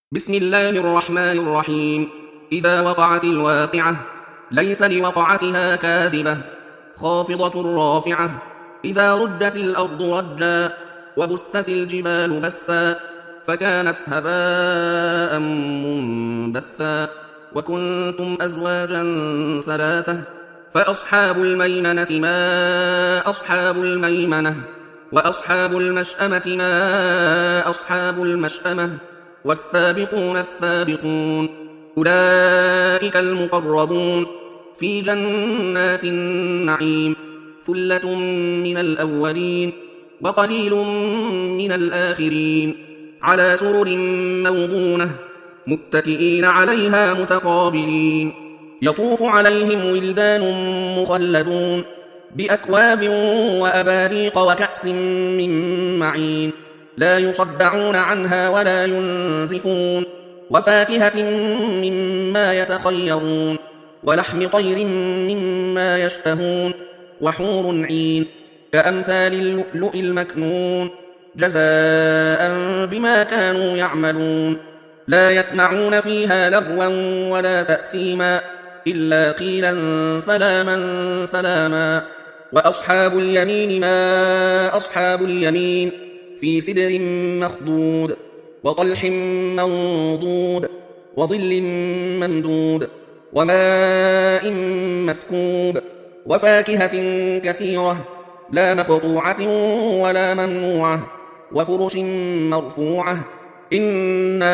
بسم الله الرحمن الرحيم. إذا وقعت الواقعة ليس لوقعتها كاذبة خافضة رافعة. إذا ردت الأرض رجا وبست الجبال بسا فكانت هباء منبثا وكنتم أزواجا ثلاثة فأصحاب الميمنة ما أصحاب الميمنة وأصحاب المشأمة ما أصحاب المشأمة والسابقون السابقون أولئك المقربون في جنات النعيم ثلة من الأولين وقليل من الآخرين على سرر موضونة متكئين عليها متقابلين يطوف عليهم ولدان مخلدون بأكواب وأباريق وكأس من معين لا يصدعون عنها ولا ينزفون وفاكهة مما يتخيرون ولحم طير مما يشتهون وحور عين كأمثال اللؤلؤ المكنون جزاء بما كانوا يعملون لا يسمعون فيها لغوا ولا تأثيما إلا قيلا سلاما سلاما وأصحاب اليمين ما أصحاب اليمين في سدر مخضود وطلح منضود وظل ممدود وماء مسكوب وفاكهة كثيرة لا مقطوعة ولا ممنوعة وفرش مرفوعة إنا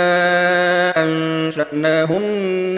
أنشأناهن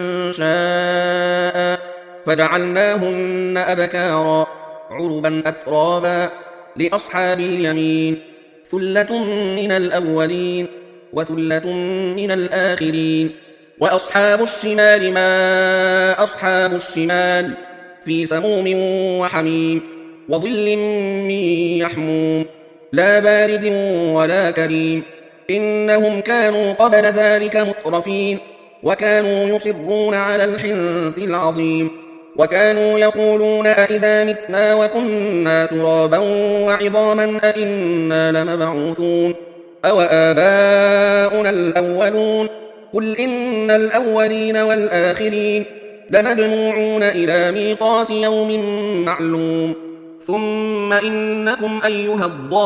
إنشاء فجعلناهن أبكارا عربا أترابا لأصحاب اليمين ثلة من الأولين وثلة من الآخرين وأصحاب الشمال ما أصحاب الشمال في سموم وحميم وظل من يحموم لا بارد ولا كريم إنهم كانوا قبل ذلك مترفين وكانوا يصرون على الحنث العظيم وكانوا يقولون أئذا متنا وكنا ترابا وعظاما أئنا لمبعوثون أو آباؤنا الأولون قل إن الأولين والآخرين لمجموعون إلى ميقات يوم معلوم ثم إنكم أيها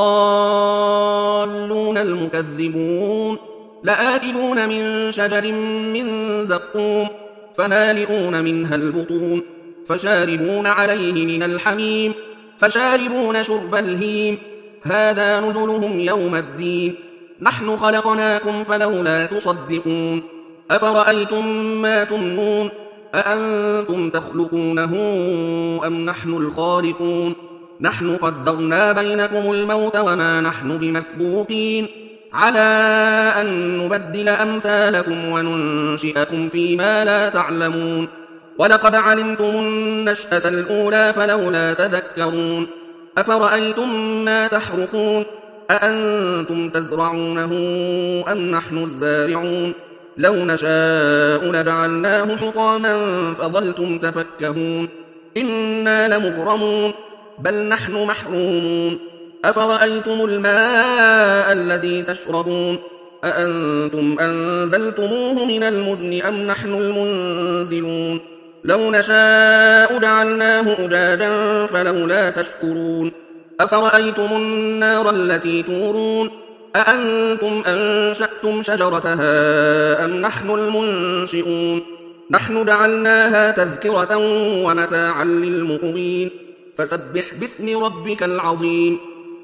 الضالون المكذبون لآكلون من شجر من زقوم فمالئون منها البطون فشاربون عليه من الحميم فشاربون شرب الهيم هذا نزلهم يوم الدين نحن خلقناكم فلولا تصدقون أفرأيتم ما تمنون أأنتم تخلقونه أم نحن الخالقون نحن قدرنا بينكم الموت وما نحن بمسبوقين على أن نبدل أمثالكم وننشئكم فيما لا تعلمون ولقد علمتم النشأة الأولى فلولا تذكرون أفرأيتم ما تحرثون أأنتم تزرعونه أم نحن الزارعون لو نشاء لجعلناه حطاما فظلتم تفكهون إنا لمغرمون بل نحن محرومون أفرأيتم الماء الذي تشربون أأنتم أنزلتموه من المزن أم نحن المنزلون لو نشاء جعلناه أجاجا فلولا تشكرون أفرأيتم النار التي تورون أأنتم أنشأتم شجرتها أم نحن المنشئون نحن جعلناها تذكرة ومتاعا للمقوين فسبح باسم ربك العظيم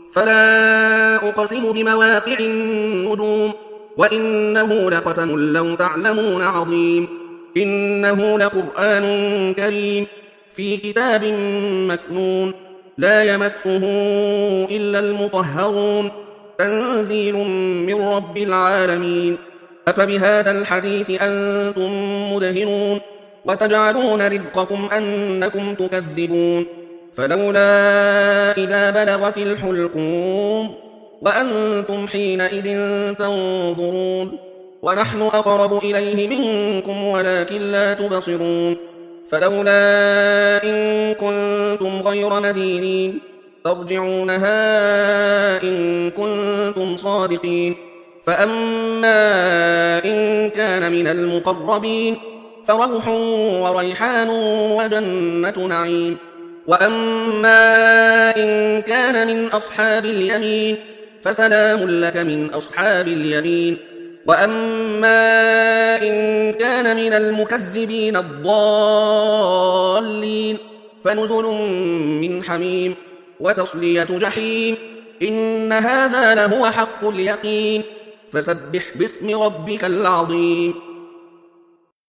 فلا أقسم بمواقع النجوم وإنه لقسم لو تعلمون عظيم إنه لقرآن كريم في كتاب مكنون لا يمسه إلا المطهرون تنزيل من رب العالمين أفبهذا الحديث أنتم مدهنون وتجعلون رزقكم أنكم تكذبون فلولا إذا بلغت الحلقوم وأنتم حينئذ تنظرون ونحن أقرب إليه منكم ولكن لا تبصرون فلولا إن كنتم غير مدينين ترجعونها إن كنتم صادقين فأما إن كان من المقربين فروح وريحان وجنة نعيم. وأما إن كان من أصحاب اليمين فسلام لك من أصحاب اليمين. وأما إن كان من المكذبين الضالين فنزل من حميم وتصلية جحيم. إن هذا لهو حق اليقين. فسبح باسم ربك العظيم.